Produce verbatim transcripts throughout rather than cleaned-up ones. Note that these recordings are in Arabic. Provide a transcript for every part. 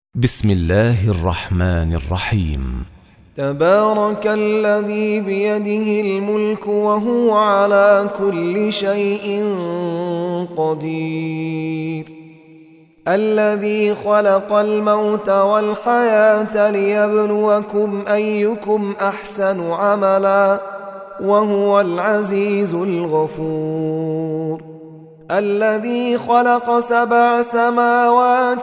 بسم الله الرحمن الرحيم. تبارك الذي بيده الملك وهو على كل شيء قدير، الذي خلق الموت والحياة ليبلوكم أيكم أحسن عملا وهو العزيز الغفور، الذي خلق سبع سماوات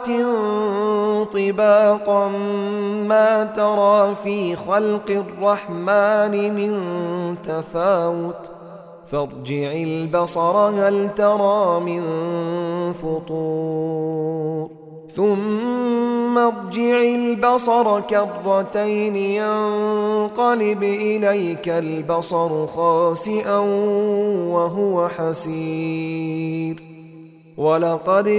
طباقا ما ترى في خلق الرحمن من تفاوت فارجع البصر هل ترى من فطور ثم ارجع البصر كرتين ينقلب إليك البصر خاسئا وهو حسير، ولقد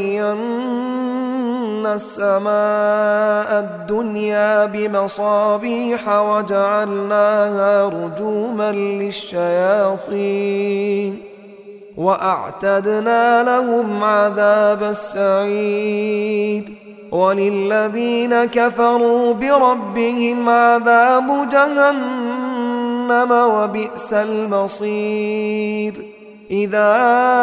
زينا السماء الدنيا بمصابيح وجعلناها رجوما للشياطين وأعتدنا لهم عذاب السعير، وللذين كفروا بربهم عذاب جهنم وبئس المصير، إذا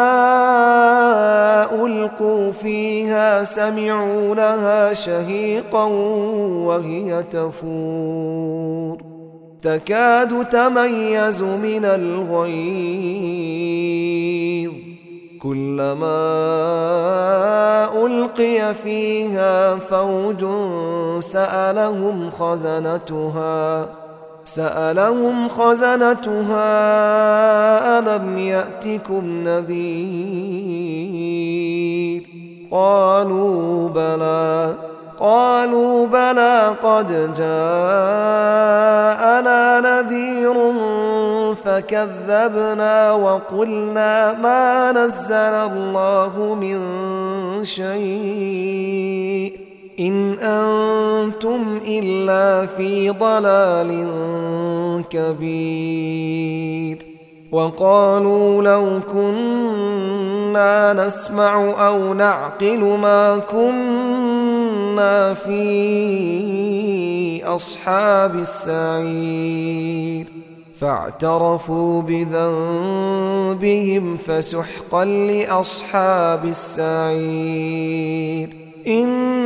ألقوا فيها سمعوا لها شهيقا وهي تفور تكاد تميز من الغيظ، كلما ألقي فيها فوج سألهم خزنتها سألهم خزنتها ألم يأتكم نذير، قالوا بلى قالوا بلى قد جاءنا نذير فكذبنا وقلنا ما نزل الله من شيء إن أنتم إلا في ضلال كبير، وقالوا لو كنا نسمع أو نعقل ما كنا في أصحاب السعير، فاعترفوا بذنبهم فسحقا لأصحاب السعير، إن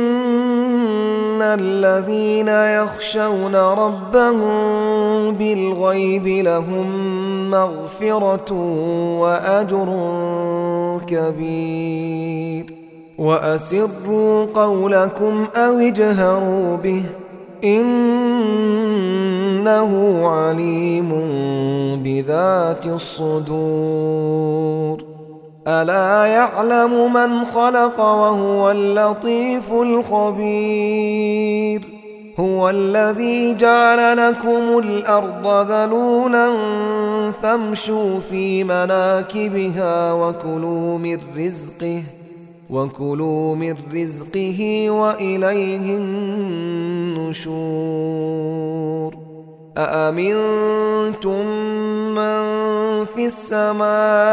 الذين يخشون ربهم بالغيب لهم مغفرة وأجر كبير، وأسروا قولكم أو اجهروا به إنه عليم بذات الصدور، ألا يعلم من خلق وهو اللطيف الخبير، هو الذي جعل لكم الأرض ذلولا فامشوا في مناكبها وكلوا من رزقه وكلوا من رزقه وإليه النشور، أأمنتم من في السماء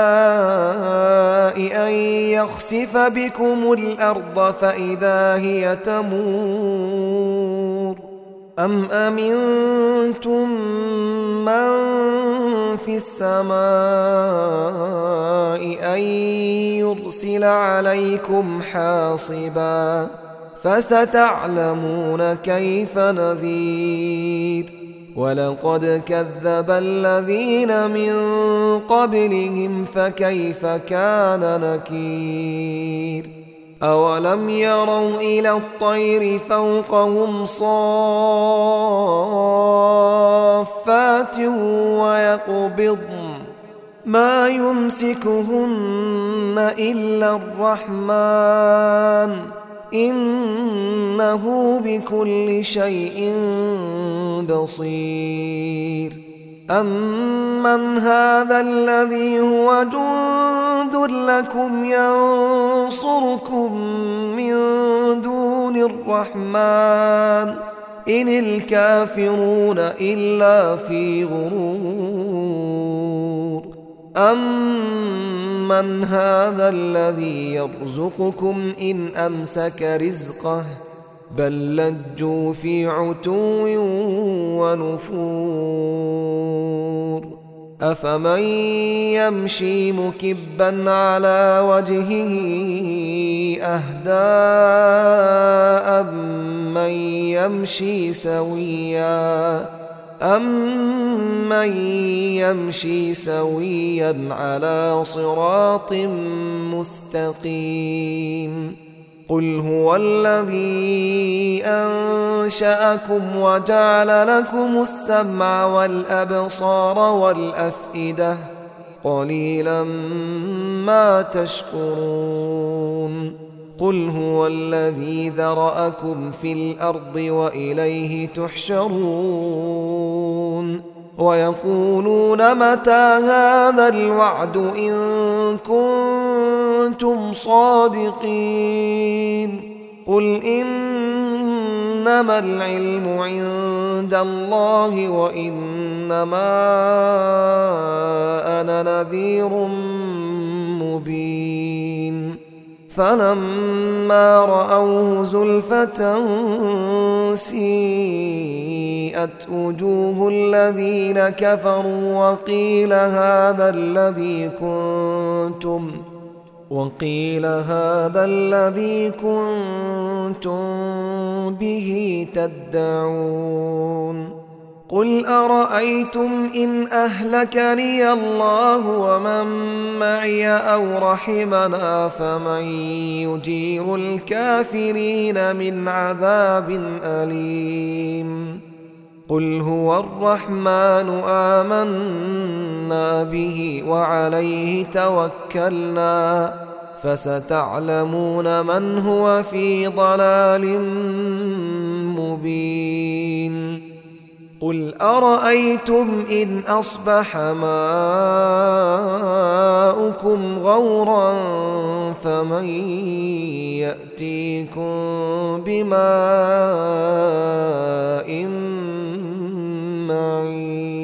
أن يخسف بكم الأرض فإذا هي تمور، أم أمنتم من في السماء أن يرسل عليكم حاصبا فستعلمون كيف نذير، ولقد كذب الذين من قبلهم فكيف كان نكير، أولم يروا إلى الطير فوقهم صافات ويقبضن ما يمسكهن إلا الرحمن إنه بكل شيء بصير، أمن هذا الذي هو جند لكم ينصركم من دون الرحمن إن الكافرون إلا في غرور، أمن هذا الذي يرزقكم إن أمسك رزقه بل لجوا في عتو ونفور أفمن يمشي مكبا على وجهه أهدى أمن يمشي سويا أمن يمشي سويا على صراط مستقيم قل هو الذي أنشأكم وجعل لكم السمع والأبصار والأفئدة قليلا ما تشكرون قل هو الذي ذرأكم في الأرض وإليه تحشرون ويقولون متى هذا الوعد إن كنتم صادقين قل إنما العلم عند الله وإنما أنا نذير مبين فلما رأوه زلفة سيئت وجوه الذين كفروا وقيل هذا الذي كنتم وقيل هذا الذي كنتم به تدعون قل أرأيتم إن أهلكني الله ومن معي أو رحمنا فمن يجير الكافرين من عذاب أليم قل هو الرحمن آمنا به وعليه توكلنا فستعلمون من هو في ضلال مبين قل أرأيتم إن أصبح ماؤكم غورا فمن يأتيكم بماء معين